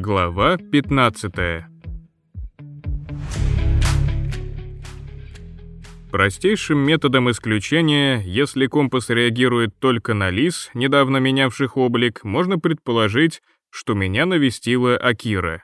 Глава 15. Простейшим методом исключения, если компас реагирует только на лис, недавно менявших облик, можно предположить, что меня навестила Акира.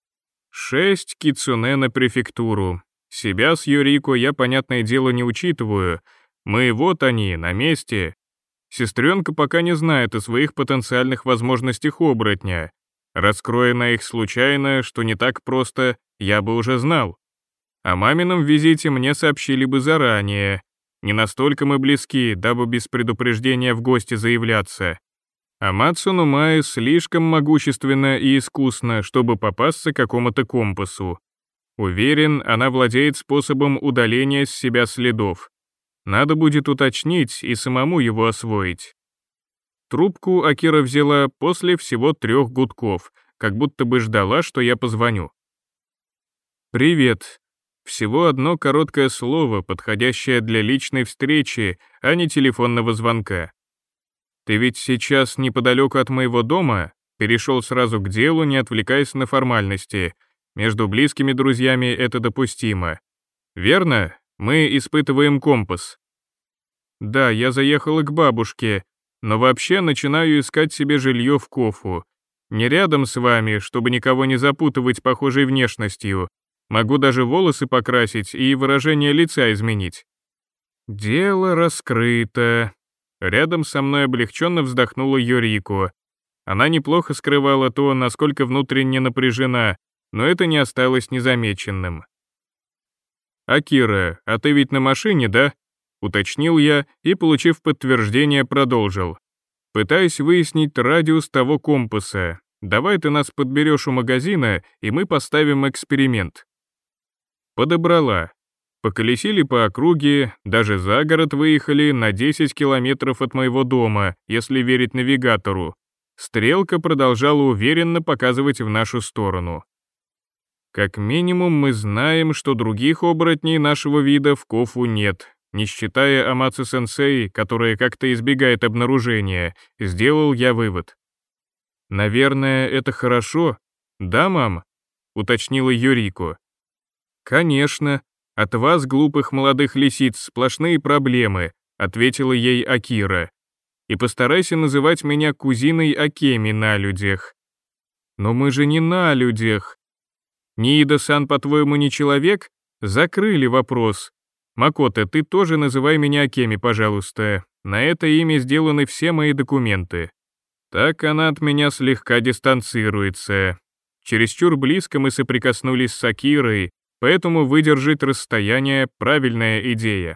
6 кицуне на префектуру. Себя с Юрико я, понятное дело, не учитываю. Мы вот они, на месте. Сестренка пока не знает о своих потенциальных возможностях оборотня. Раскроя на их случайно, что не так просто, я бы уже знал. О мамином визите мне сообщили бы заранее. Не настолько мы близки, дабы без предупреждения в гости заявляться. А Мацуну Май слишком могущественна и искусна, чтобы попасться какому-то компасу. Уверен, она владеет способом удаления с себя следов. Надо будет уточнить и самому его освоить. Трубку Акира взяла после всего 3 гудков, как будто бы ждала, что я позвоню. «Привет». Всего одно короткое слово, подходящее для личной встречи, а не телефонного звонка. «Ты ведь сейчас неподалеку от моего дома?» Перешел сразу к делу, не отвлекаясь на формальности. Между близкими друзьями это допустимо. «Верно? Мы испытываем компас». «Да, я заехала к бабушке, но вообще начинаю искать себе жилье в Кофу. Не рядом с вами, чтобы никого не запутывать похожей внешностью. Могу даже волосы покрасить и выражение лица изменить». «Дело раскрыто». Рядом со мной облегченно вздохнула Юрико. Она неплохо скрывала то, насколько внутренне напряжена, но это не осталось незамеченным. «Акира, а ты ведь на машине, да?» — уточнил я и, получив подтверждение, продолжил. «Пытаюсь выяснить радиус того компаса. Давай ты нас подберешь у магазина, и мы поставим эксперимент». Подобрала. Поколесили по округе, даже за город выехали на 10 километров от моего дома, если верить навигатору. Стрелка продолжала уверенно показывать в нашу сторону. Как минимум мы знаем, что других оборотней нашего вида в Кофу нет, не считая Амацу-сенсей, которая как-то избегает обнаружения, сделал я вывод. «Наверное, это хорошо? Да, мам?» — уточнила Юрико. «Конечно. От вас, глупых молодых лисиц, сплошные проблемы», — ответила ей Акира. «И постарайся называть меня кузиной Акеми на людях». «Но мы же не на людях». «Ниида-сан, по-твоему, не человек?» Закрыли вопрос. «Макото, ты тоже называй меня Акеми, пожалуйста. На это имя сделаны все мои документы». Так она от меня слегка дистанцируется. Чересчур близко мы соприкоснулись с Акирой, поэтому выдержать расстояние — правильная идея.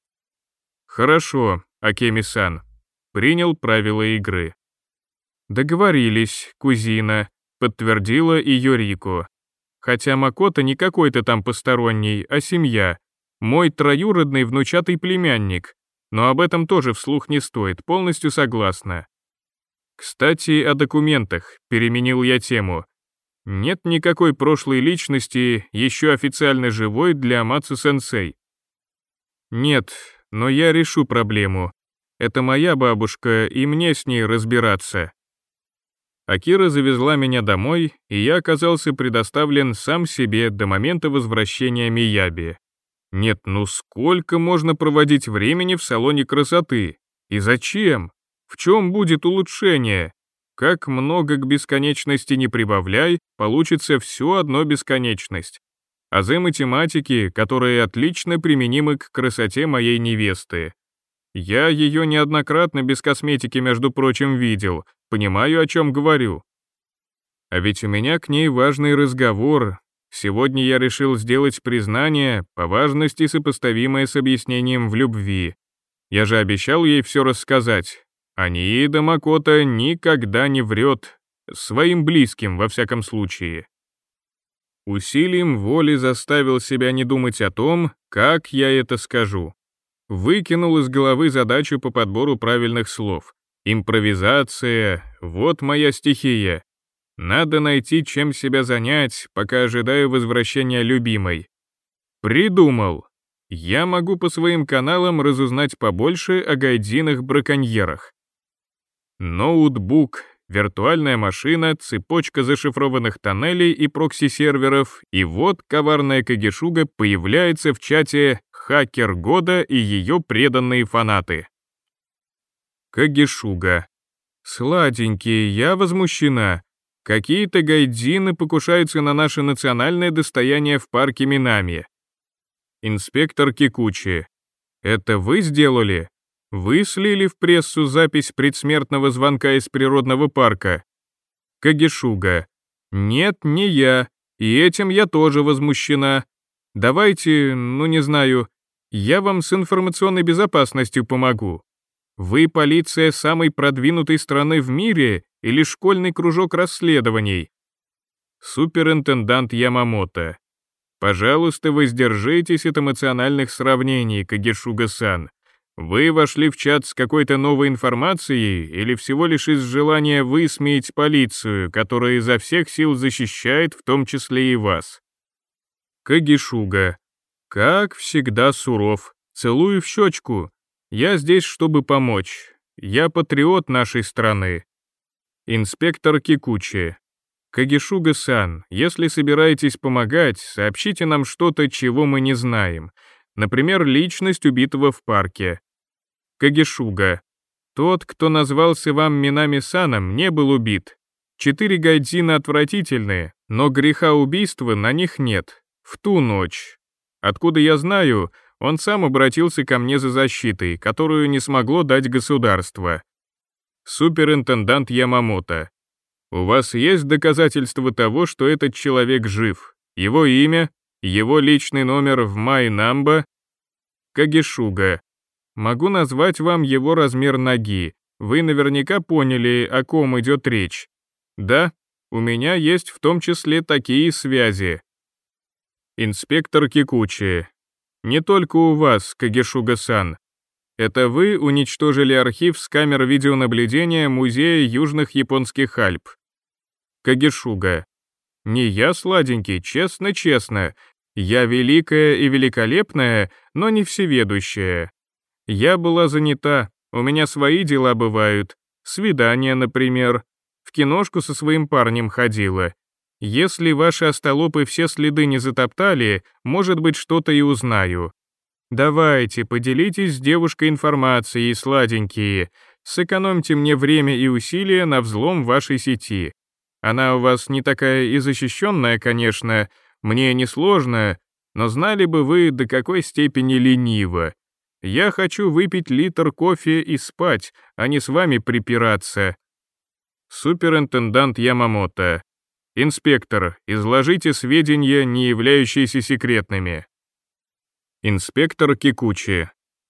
«Хорошо, Акеми-сан», принял правила игры. «Договорились, кузина», подтвердила и Юрико. «Хотя Макото не какой-то там посторонний, а семья. Мой троюродный внучатый племянник. Но об этом тоже вслух не стоит, полностью согласна». «Кстати, о документах», переменил я тему. «Нет никакой прошлой личности, еще официально живой для Амацу-сенсей». «Нет, но я решу проблему. Это моя бабушка, и мне с ней разбираться». Акира завезла меня домой, и я оказался предоставлен сам себе до момента возвращения Мияби. Нет, ну сколько можно проводить времени в салоне красоты? И зачем? В чем будет улучшение? Как много к бесконечности не прибавляй, получится все одно бесконечность. Азы математики, которые отлично применимы к красоте моей невесты. Я ее неоднократно без косметики, между прочим, видел, понимаю, о чем говорю. А ведь у меня к ней важный разговор. Сегодня я решил сделать признание, по важности сопоставимое с объяснением в любви. Я же обещал ей все рассказать. А Ниида Макото никогда не врет, своим близким, во всяком случае. Усилием воли заставил себя не думать о том, как я это скажу. Выкинул из головы задачу по подбору правильных слов. Импровизация — вот моя стихия. Надо найти, чем себя занять, пока ожидаю возвращения любимой. Придумал. Я могу по своим каналам разузнать побольше о гайдзинах-браконьерах. Ноутбук, виртуальная машина, цепочка зашифрованных тоннелей и прокси-серверов, и вот коварная Кагишуга появляется в чате «Хакер года» и ее преданные фанаты. Кагишуга. Сладенькие, я возмущена. Какие-то гайдзины покушаются на наше национальное достояние в парке Минами. Инспектор Кикучи. Это вы сделали? Вы слили в прессу запись предсмертного звонка из природного парка? Кагишуга. Нет, не я. И этим я тоже возмущена. Давайте, не знаю, я вам с информационной безопасностью помогу. Вы полиция самой продвинутой страны в мире или школьный кружок расследований? Суперинтендант Ямамото. Пожалуйста, воздержитесь от эмоциональных сравнений, Кагишуга-сан. Вы вошли в чат с какой-то новой информацией или всего лишь из желания высмеять полицию, которая изо всех сил защищает, в том числе и вас? Кагишуга. Как всегда суров. Целую в щечку. Я здесь, чтобы помочь. Я патриот нашей страны. Инспектор Кикучи. Кагишуга-сан, если собираетесь помогать, сообщите нам что-то, чего мы не знаем. Например, личность убитого в парке. Кагишуга. Тот, кто назвался вам Минами-саном, не был убит. 4 гайдзина отвратительные, но греха убийства на них нет. В ту ночь. Откуда я знаю, он сам обратился ко мне за защитой, которую не смогло дать государство. Суперинтендант Ямамото. У вас есть доказательства того, что этот человек жив? Его имя? Его личный номер в My-Number? Кагишуга. Могу назвать вам его размер ноги. Вы наверняка поняли, о ком идет речь. Да, у меня есть в том числе такие связи. Инспектор Кикучи. Не только у вас, Кагишуга-сан. Это вы уничтожили архив с камер видеонаблюдения Музея Южных Японских Альп. Кагишуга. Не я, сладенький, честно-честно. Я великая и великолепная, но не всеведущая. Я была занята, у меня свои дела бывают. Свидания, например. В киношку со своим парнем ходила. Если ваши остолопы все следы не затоптали, может быть, что-то и узнаю. Давайте, поделитесь с девушкой информацией, сладенькие. Сэкономьте мне время и усилия на взлом вашей сети. Она у вас не такая и защищенная, конечно, мне несложно, но знали бы вы, до какой степени лениво. Я хочу выпить литр кофе и спать, а не с вами припираться. Суперинтендант Ямамото. Инспектор, изложите сведения, не являющиеся секретными. Инспектор Кикучи.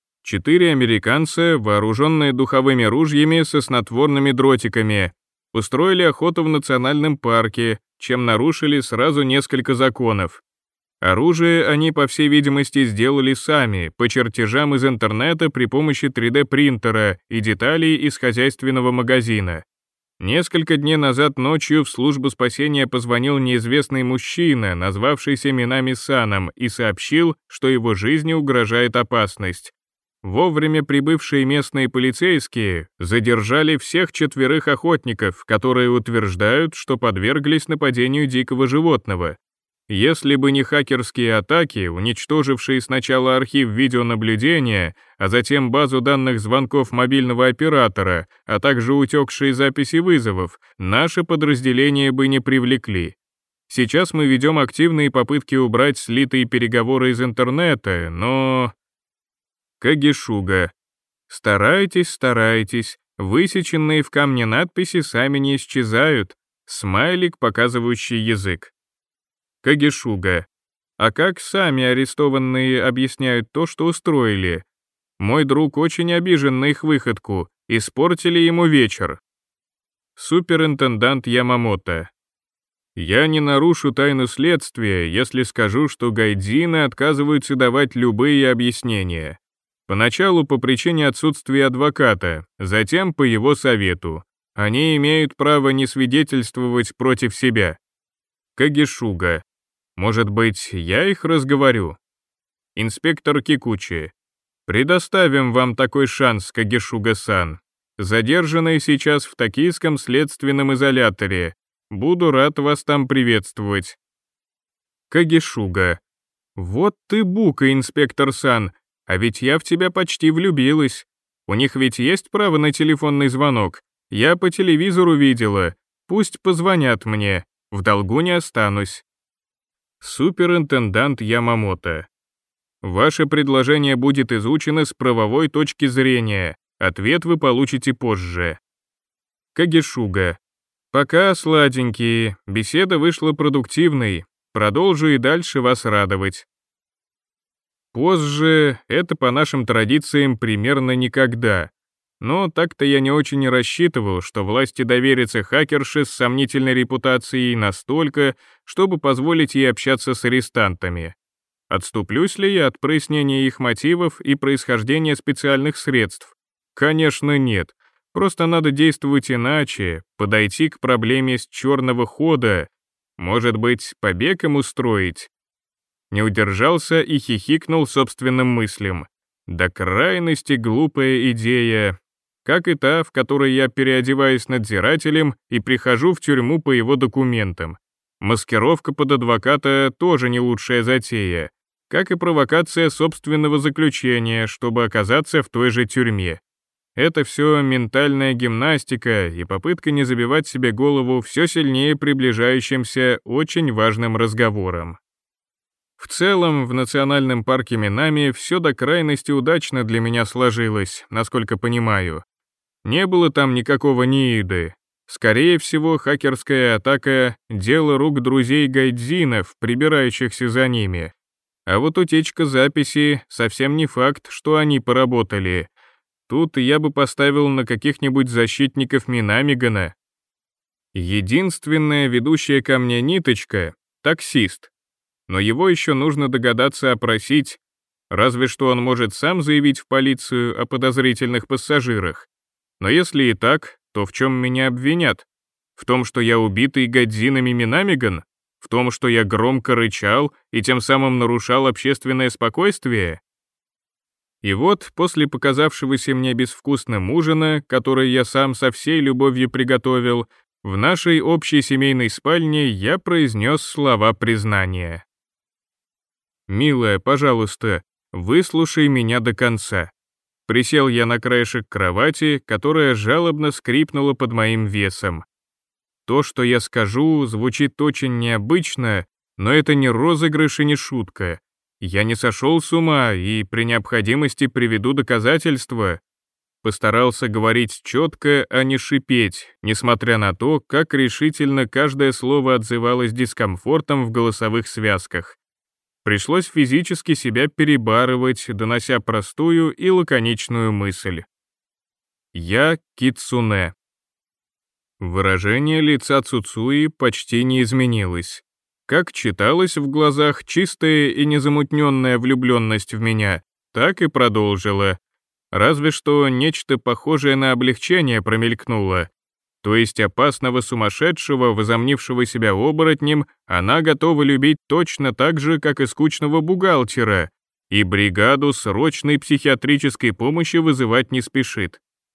4 американца, вооруженные духовыми ружьями со снотворными дротиками, устроили охоту в национальном парке, чем нарушили сразу несколько законов. Оружие они, по всей видимости, сделали сами, по чертежам из интернета при помощи 3D-принтера и деталей из хозяйственного магазина. Несколько дней назад ночью в службу спасения позвонил неизвестный мужчина, назвавшийся Минами-саном, и сообщил, что его жизни угрожает опасность. Вовремя прибывшие местные полицейские задержали всех 4 охотников, которые утверждают, что подверглись нападению дикого животного. Если бы не хакерские атаки, уничтожившие сначала архив видеонаблюдения, а затем базу данных звонков мобильного оператора, а также утекшие записи вызовов, наше подразделение бы не привлекли. Сейчас мы ведем активные попытки убрать слитые переговоры из интернета, но... Кагишуга. Старайтесь, высеченные в камне надписи сами не исчезают. Смайлик, показывающий язык. Кагишуга. А как сами арестованные объясняют то, что устроили? Мой друг очень обижен на их выходку, испортили ему вечер. Суперинтендант Ямамото. Я не нарушу тайну следствия, если скажу, что гайдзины отказываются давать любые объяснения. Поначалу по причине отсутствия адвоката, затем по его совету. Они имеют право не свидетельствовать против себя. Кагишуга. Может быть, я их разговорю? Инспектор Кикучи. Предоставим вам такой шанс, Кагишуга-сан. Задержанные сейчас в токийском следственном изоляторе. Буду рад вас там приветствовать. Кагишуга. Вот ты бука, инспектор Сан, а ведь я в тебя почти влюбилась. У них ведь есть право на телефонный звонок. Я по телевизору видела. Пусть позвонят мне. В долгу не останусь. Суперинтендант Ямамото. Ваше предложение будет изучено с правовой точки зрения. Ответ вы получите позже. Кагишуга. Пока, сладенькие, беседа вышла продуктивной. Продолжу и дальше вас радовать. Позже, это по нашим традициям примерно никогда. Но так-то я не очень рассчитывал, что власти доверятся хакерше с сомнительной репутацией настолько, чтобы позволить ей общаться с арестантами. Отступлюсь ли я от прояснения их мотивов и происхождения специальных средств? Конечно, нет. Просто надо действовать иначе, подойти к проблеме с черного хода, может быть, побег им устроить. Не удержался и хихикнул собственным мыслям. До крайности глупая идея, как и та, в которой я переодеваюсь надзирателем и прихожу в тюрьму по его документам. Маскировка под адвоката тоже не лучшая затея, как и провокация собственного заключения, чтобы оказаться в той же тюрьме. Это все ментальная гимнастика и попытка не забивать себе голову все сильнее приближающимся очень важным разговором. В целом, в национальном парке Минами все до крайности удачно для меня сложилось, насколько понимаю. Не было там никакого нииды. Скорее всего, хакерская атака — дело рук друзей гайдзинов, прибирающихся за ними. А вот утечка записи — совсем не факт, что они поработали. Тут я бы поставил на каких-нибудь защитников Минамигана. Единственная ведущая ко мне ниточка — таксист. Но его еще нужно догадаться опросить, разве что он может сам заявить в полицию о подозрительных пассажирах. Но если и так, то в чем меня обвинят? В том, что я убитый гадзинами Минамиган? В том, что я громко рычал и тем самым нарушал общественное спокойствие? И вот, после показавшегося мне безвкусным ужина, который я сам со всей любовью приготовил, в нашей общей семейной спальне я произнес слова признания. «Милая, пожалуйста, выслушай меня до конца». Присел я на краешек кровати, которая жалобно скрипнула под моим весом. То, что я скажу, звучит очень необычно, но это не розыгрыш и не шутка. Я не сошел с ума и при необходимости приведу доказательства. Постарался говорить четко, а не шипеть, несмотря на то, как решительно каждое слово отзывалось дискомфортом в голосовых связках. Пришлось физически себя перебарывать, донося простую и лаконичную мысль. Я кицуне. Выражение лица Цуцуи почти не изменилось. Как читалось в глазах чистая и незамутненная влюбленность в меня, так и продолжила. Разве что нечто похожее на облегчение промелькнуло. То есть опасного сумасшедшего, возомнившего себя оборотнем, она готова любить точно так же, как и скучного бухгалтера, и бригаду срочной психиатрической помощи вызывать не спешит.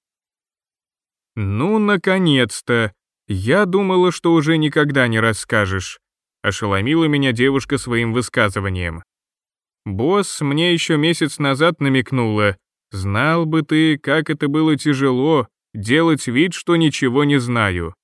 «Ну, наконец-то! Я думала, что уже никогда не расскажешь», — ошеломила меня девушка своим высказыванием. «Босс мне еще месяц назад намекнула. Знал бы ты, как это было тяжело, делать вид, что ничего не знаю».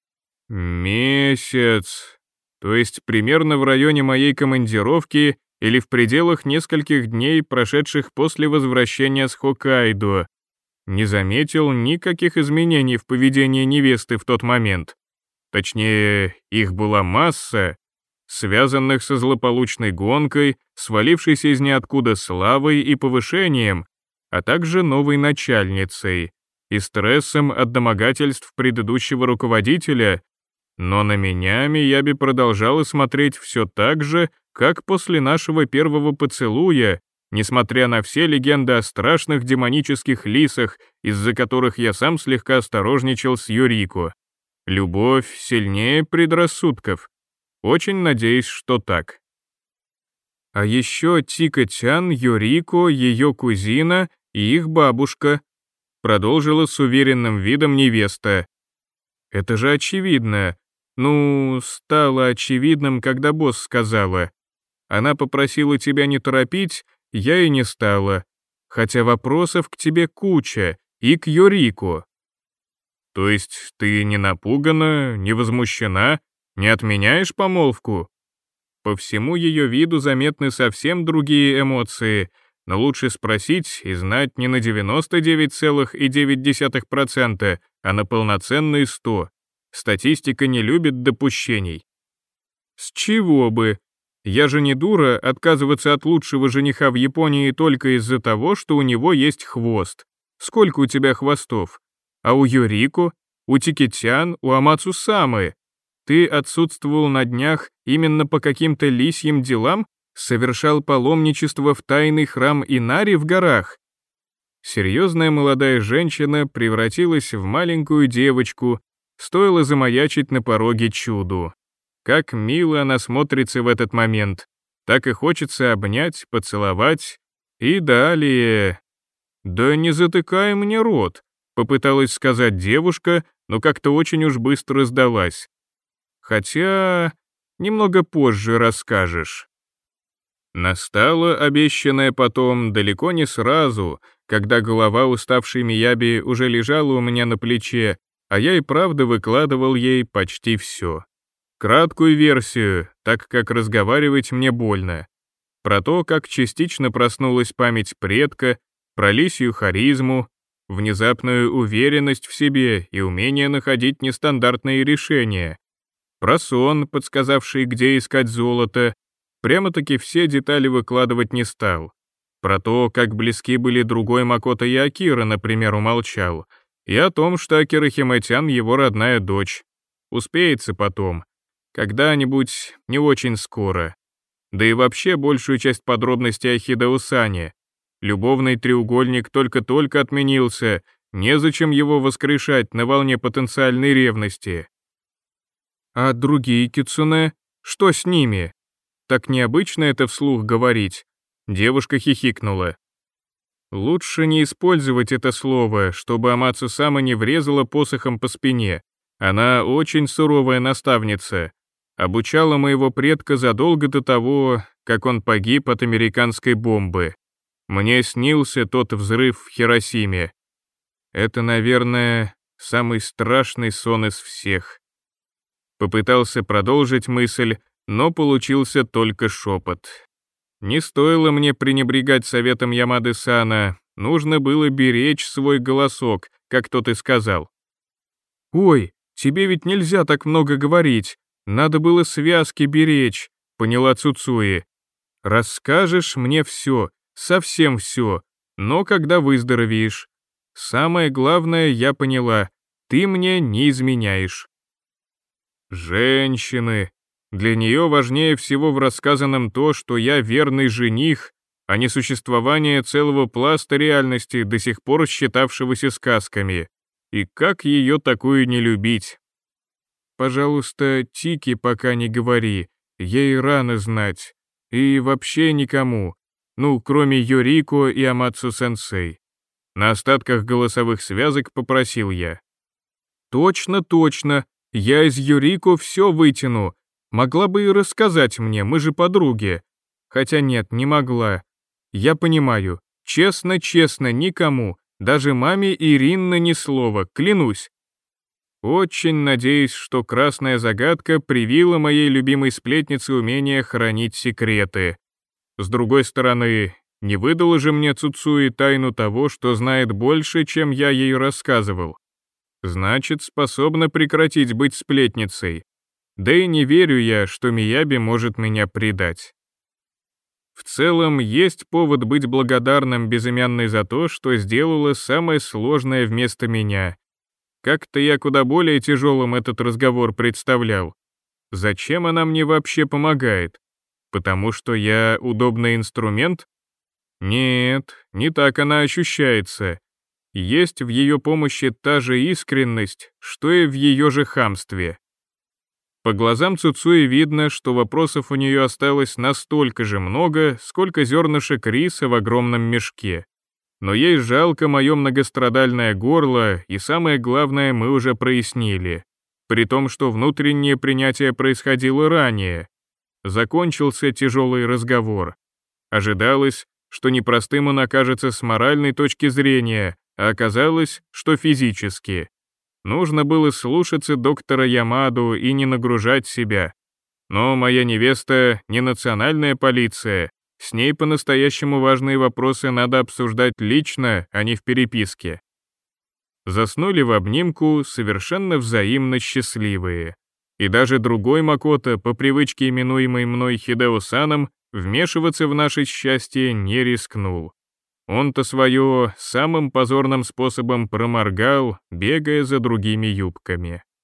Месяц. То есть примерно в районе моей командировки или в пределах нескольких дней, прошедших после возвращения с Хоккайдо. Не заметил никаких изменений в поведении невесты в тот момент. Точнее, их была масса, связанных со злополучной гонкой, свалившейся из ниоткуда славой и повышением, а также новой начальницей и стрессом от домогательств предыдущего руководителя, но на меня Мияби продолжала смотреть все так же, как после нашего первого поцелуя, несмотря на все легенды о страшных демонических лисах, из-за которых я сам слегка осторожничал с Юрико. Любовь сильнее предрассудков. Очень надеюсь, что так. А еще Тика-тян, Юрико, ее кузина и их бабушка. продолжила с уверенным видом невеста. Это же очевидно. Ну, стало очевидным, когда босс сказала. Она попросила тебя не торопить, я и не стала. Хотя вопросов к тебе куча, и к Йорику. То есть ты не напугана, не возмущена, не отменяешь помолвку? По всему ее виду заметны совсем другие эмоции, но лучше спросить и знать не на 99,9%, а на полноценные 100%. Статистика не любит допущений. С чего бы? Я же не дура отказываться от лучшего жениха в Японии только из-за того, что у него есть хвост. Сколько у тебя хвостов? А у Йорико, у Тикитян, у Амацу-самы? Ты отсутствовал на днях именно по каким-то лисьим делам? Совершал паломничество в тайный храм Инари в горах? Серьезная молодая женщина превратилась в маленькую девочку, стоило замаячить на пороге чуду. Как мило она смотрится в этот момент, так и хочется обнять, поцеловать и далее. «Да не затыкай мне рот», — попыталась сказать девушка, но как-то очень уж быстро сдалась. Хотя немного позже расскажешь. Настало обещанное потом далеко не сразу, когда голова уставшей Мияби уже лежала у меня на плече, а я и правда выкладывал ей почти все. Краткую версию, так как разговаривать мне больно. Про то, как частично проснулась память предка, про лисью харизму, внезапную уверенность в себе и умение находить нестандартные решения. Про сон, подсказавший, где искать золото. Прямо-таки все детали выкладывать не стал. Про то, как близки были другой Макото и Акира, например, умолчал. И о том, что Акира Химэтян его родная дочь. Успеется потом. Когда-нибудь, не очень скоро. Да и вообще большую часть подробностей о Хидэо-сане. Любовный треугольник только-только отменился, незачем его воскрешать на волне потенциальной ревности. А другие кицуне, что с ними? Так необычно это вслух говорить. Девушка хихикнула. Лучше не использовать это слово, чтобы Амацу-сама не врезала посохом по спине. Она очень суровая наставница. Обучала моего предка задолго до того, как он погиб от американской бомбы. Мне снился тот взрыв в Хиросиме. Это, наверное, самый страшный сон из всех. Попытался продолжить мысль, но получился только шепот. Не стоило мне пренебрегать советом Ямады-сана, нужно было беречь свой голосок, как тот и сказал. «Ой, тебе ведь нельзя так много говорить. Надо было связки беречь», — поняла Цуцуи. «Расскажешь мне все, совсем все, но когда выздоровеешь. Самое главное я поняла, ты мне не изменяешь». Женщины. Для нее важнее всего в рассказанном то, что я верный жених, а не существование целого пласта реальности, до сих пор считавшегося сказками. И как ее такую не любить? Пожалуйста, Тики пока не говори, ей рано знать. И вообще никому. Ну, кроме Йорико и Амацу-сенсей. На остатках голосовых связок попросил я. Точно, точно, я из Йорико все вытяну. Могла бы и рассказать мне, мы же подруги. Хотя нет, не могла. Я понимаю, честно-честно, никому, даже маме Иринна ни слова, клянусь. Очень надеюсь, что красная загадка привила моей любимой сплетнице умение хранить секреты. С другой стороны, не выдала же мне Цуцуи тайну того, что знает больше, чем я ей рассказывал. Значит, способна прекратить быть сплетницей. Да и не верю я, что Мияби может меня предать. В целом, есть повод быть благодарным безымянной за то, что сделала самое сложное вместо меня. Как-то я куда более тяжелым этот разговор представлял. Зачем она мне вообще помогает? Потому что я удобный инструмент? Нет, не так она ощущается. Есть в ее помощи та же искренность, что и в ее же хамстве. По глазам Цуцуи видно, что вопросов у нее осталось настолько же много, сколько зернышек риса в огромном мешке. Но ей жалко мое многострадальное горло, и самое главное мы уже прояснили. При том, что внутреннее принятие происходило ранее. Закончился тяжелый разговор. Ожидалось, что непростым он окажется с моральной точки зрения, а оказалось, что физически. Нужно было слушаться доктора Ямаду и не нагружать себя. Но моя невеста не национальная полиция, с ней по-настоящему важные вопросы надо обсуждать лично, а не в переписке. Заснули в обнимку, совершенно взаимно счастливые. И даже другой Макото, по привычке именуемый мной Хидео-саном, вмешиваться в наше счастье не рискнул. Он-то свое самым позорным способом проморгал, бегая за другими юбками.